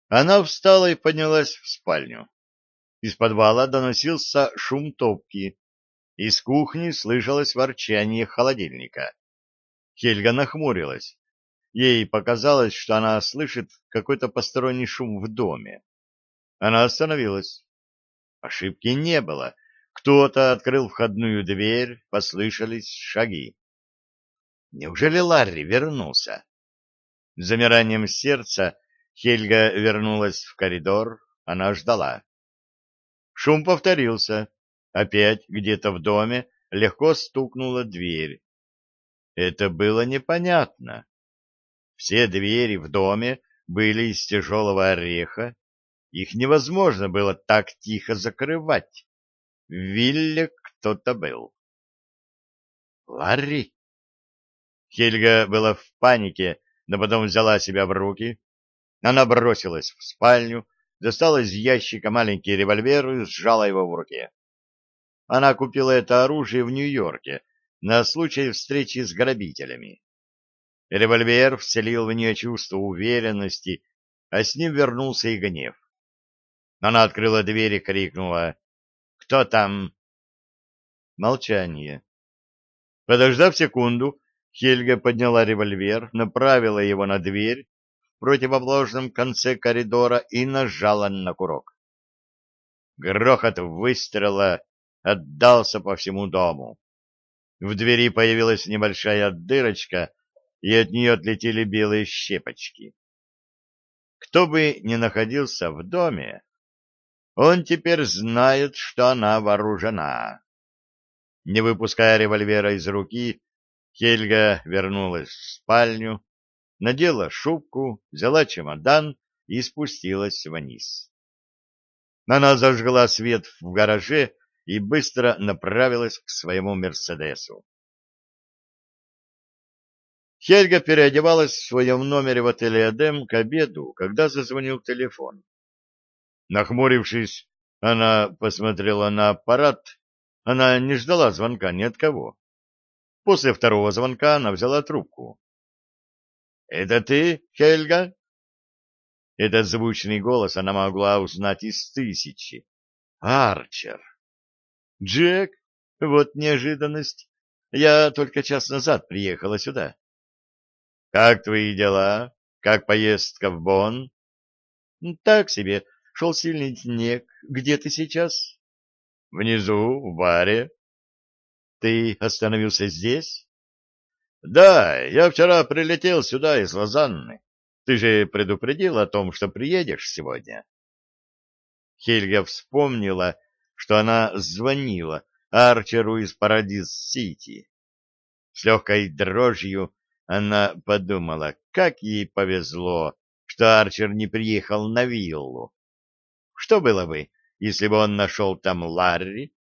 Она встала и поднялась в спальню. Из подвала доносился шум топки. Из кухни слышалось ворчание холодильника. Хельга нахмурилась. Ей показалось, что она слышит какой-то посторонний шум в доме. Она остановилась. Ошибки не было. Кто-то открыл входную дверь, послышались шаги. Неужели Ларри вернулся? С замиранием сердца Хельга вернулась в коридор. Она ждала. Шум повторился. Опять где-то в доме легко стукнула дверь. Это было непонятно. Все двери в доме были из тяжелого ореха. Их невозможно было так тихо закрывать. В вилле кто-то был. Ларри? Хельга была в панике, но потом взяла себя в руки. Она бросилась в спальню, достала из ящика маленький револьвер и сжала его в руке. Она купила это оружие в Нью-Йорке на случай встречи с грабителями. Револьвер вселил в нее чувство уверенности, а с ним вернулся и гнев. Она открыла дверь и крикнула: «Кто там?» Молчание. Подождав секунду, Хельга подняла револьвер, направила его на дверь в противоположном конце коридора и нажала на курок. Грохот выстрела отдался по всему дому. В двери появилась небольшая дырочка, и от нее отлетели белые щепочки. Кто бы ни находился в доме, он теперь знает, что она вооружена. Не выпуская револьвера из руки, Хельга вернулась в спальню, надела шубку, взяла чемодан и спустилась вниз. Она зажгла свет в гараже и быстро направилась к своему «Мерседесу». Хельга переодевалась в своем номере в отеле «Эдем» к обеду, когда зазвонил телефон. Нахмурившись, она посмотрела на аппарат. Она не ждала звонка ни от кого. После второго звонка она взяла трубку. — Это ты, Хельга? Этот звучный голос она могла узнать из тысячи. Арчер. Джек, вот неожиданность. Я только час назад приехала сюда. — Как твои дела? Как поездка в Бонн? — Так себе. Шел сильный снег. Где ты сейчас? — Внизу, в баре. — Ты остановился здесь? — Да, я вчера прилетел сюда из Лозанны. Ты же предупредил о том, что приедешь сегодня. Хельга вспомнила, что она звонила Арчеру из Парадис-Сити. С легкой дрожью она подумала, как ей повезло, что Арчер не приехал на виллу. Что было бы, если бы он нашел там Ларри?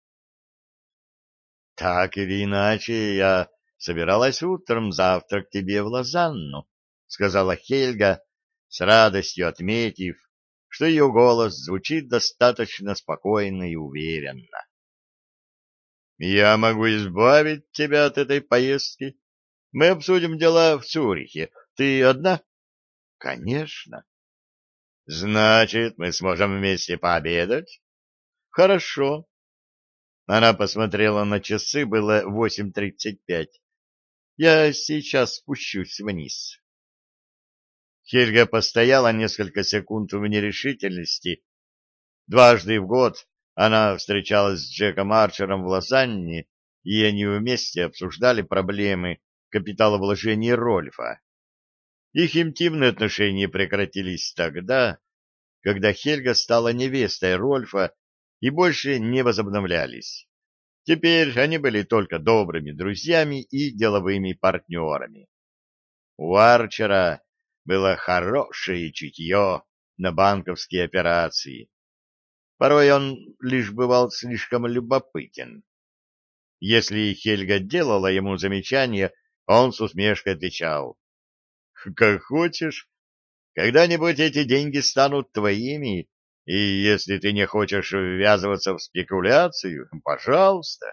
Так или иначе, я собиралась утром завтра к тебе в Лозанну, — сказала Хельга, с радостью отметив, что ее голос звучит достаточно спокойно и уверенно. — Я могу избавить тебя от этой поездки. Мы обсудим дела в Цюрихе. Ты одна? — Конечно. — Значит, мы сможем вместе пообедать? — Хорошо. Она посмотрела на часы, было 8:35. Я сейчас спущусь вниз. Хельга постояла несколько секунд в нерешительности. Дважды в год она встречалась с Джеком Арчером в Лозанне, и они вместе обсуждали проблемы капиталовложений Рольфа. Их интимные отношения прекратились тогда, когда Хельга стала невестой Рольфа и больше не возобновлялись. Теперь они были только добрыми друзьями и деловыми партнерами. У Арчера было хорошее чутье на банковские операции. Порой он лишь бывал слишком любопытен. Если Хельга делала ему замечание, он с усмешкой отвечал: «Как хочешь. Когда-нибудь эти деньги станут твоими, и если ты не хочешь ввязываться в спекуляцию, пожалуйста».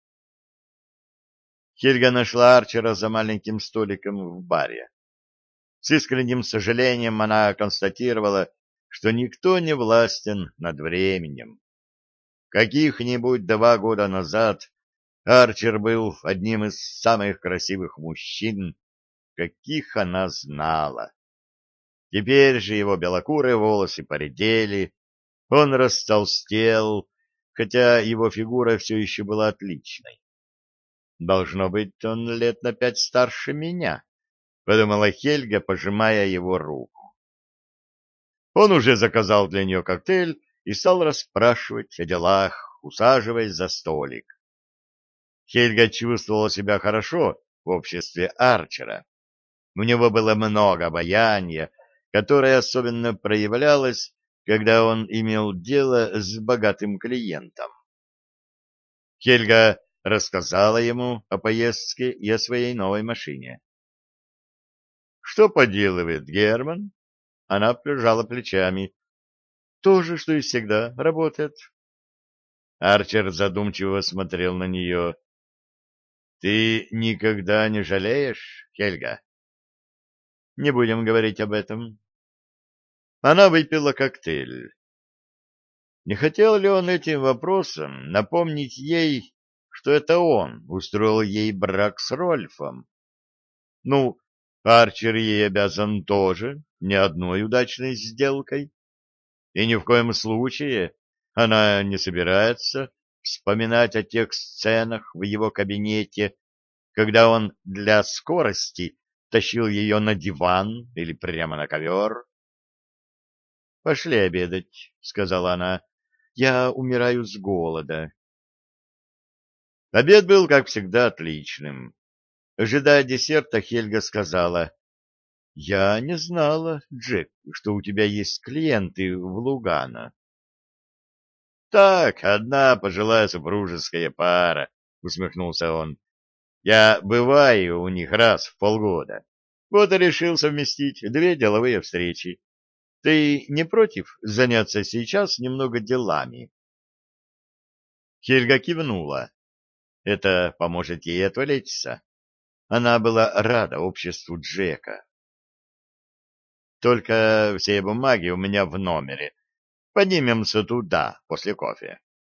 Хельга нашла Арчера за маленьким столиком в баре. С искренним сожалением она констатировала, что никто не властен над временем. Каких-нибудь 2 года назад Арчер был одним из самых красивых мужчин, каких она знала. Теперь же его белокурые волосы поредели, он растолстел, хотя его фигура все еще была отличной. Должно быть, он лет на 5 старше меня, — подумала Хельга, пожимая его руку. Он уже заказал для нее коктейль и стал расспрашивать о делах, усаживаясь за столик. Хельга чувствовала себя хорошо в обществе Арчера. У него было много обаяния, которое особенно проявлялось, когда он имел дело с богатым клиентом. Хельга рассказала ему о поездке и о своей новой машине. «Что поделывает Герман?» Она пожала плечами. «То же, что и всегда, работает». Арчер задумчиво смотрел на нее. «Ты никогда не жалеешь, Хельга?» «Не будем говорить об этом». Она выпила коктейль. Не хотел ли он этим вопросом напомнить ей, что это он устроил ей брак с Рольфом? Ну, Арчер ей обязан тоже не одной удачной сделкой, и ни в коем случае она не собирается вспоминать о тех сценах в его кабинете, когда он для скорости тащил ее на диван или прямо на ковер. — Пошли обедать, — сказала она. — Я умираю с голода. Обед был, как всегда, отличным. Ожидая десерта, Хельга сказала: — Я не знала, Джек, что у тебя есть клиенты в Лугано. — Так, одна пожилая супружеская пара, — усмехнулся он. — Я бываю у них раз в полгода. Вот и решил совместить 2 деловые встречи. Ты не против заняться сейчас немного делами? Хельга кивнула. Это поможет ей отвлечься. Она была рада обществу Джека. Только все бумаги у меня в номере. Поднимемся туда после кофе.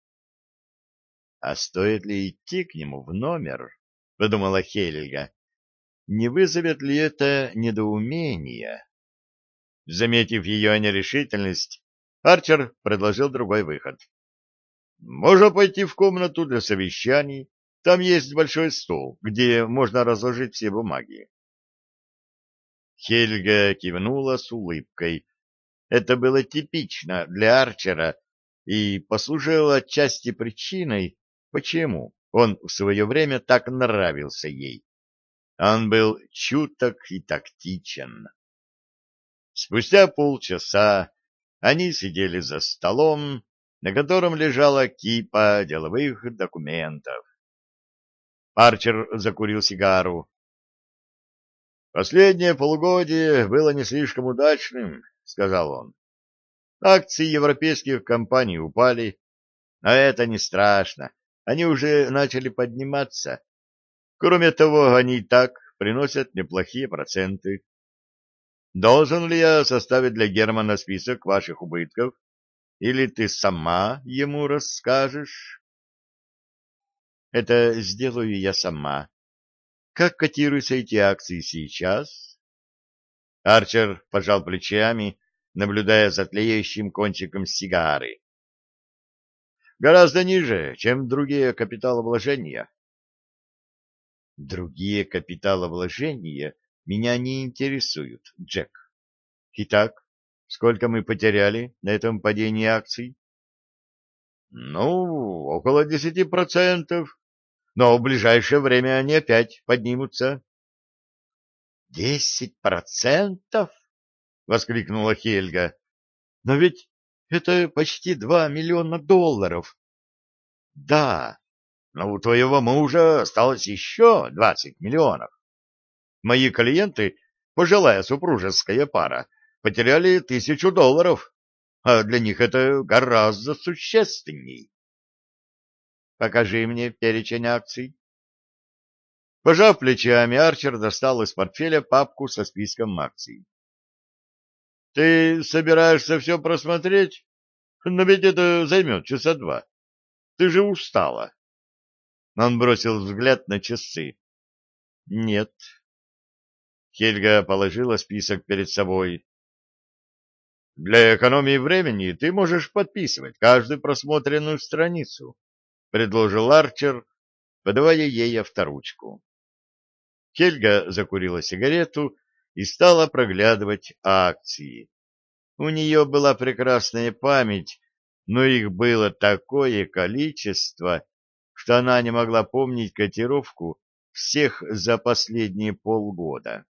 А стоит ли идти к нему в номер? — подумала Хельга. Не вызовет ли это недоумения? Заметив ее нерешительность, Арчер предложил другой выход. Можно пойти в комнату для совещаний. Там есть большой стол, где можно разложить все бумаги. Хельга кивнула с улыбкой. Это было типично для Арчера и послужило отчасти причиной, почему он в свое время так нравился ей. Он был чуток и тактичен. Спустя полчаса они сидели за столом, на котором лежала кипа деловых документов. Арчер закурил сигару. «Последнее полугодие было не слишком удачным», — сказал он. «Акции европейских компаний упали, но это не страшно, они уже начали подниматься. Кроме того, они и так приносят неплохие проценты. Должен ли я составить для Германа список ваших убытков, или ты сама ему расскажешь?» «Это сделаю я сама. Как котируются эти акции сейчас?» Арчер пожал плечами, наблюдая за тлеющим кончиком сигары. «Гораздо ниже, чем другие капиталовложения». «Другие капиталовложения меня не интересуют, Джек. Итак, сколько мы потеряли на этом падении акций?» «Ну, около 10%, но в ближайшее время они опять поднимутся». 10%? — воскликнула Хельга. — Но ведь это почти $2 миллиона. — Да, но у твоего мужа осталось еще 20 миллионов. Мои клиенты, пожилая супружеская пара, потеряли $1000, а для них это гораздо существенней. — Покажи мне перечень акций. Пожав плечами, Арчер достал из портфеля папку со списком акций. Ты собираешься все просмотреть? Но ведь это займет часа два. Ты же устала. Он бросил взгляд на часы. Нет. Хельга положила список перед собой. Для экономии времени ты можешь подписывать каждую просмотренную страницу, предложил Арчер, подавая ей авторучку. Хельга закурила сигарету и стала проглядывать акции. У нее была прекрасная память, но их было такое количество, что она не могла помнить котировку всех за последние полгода.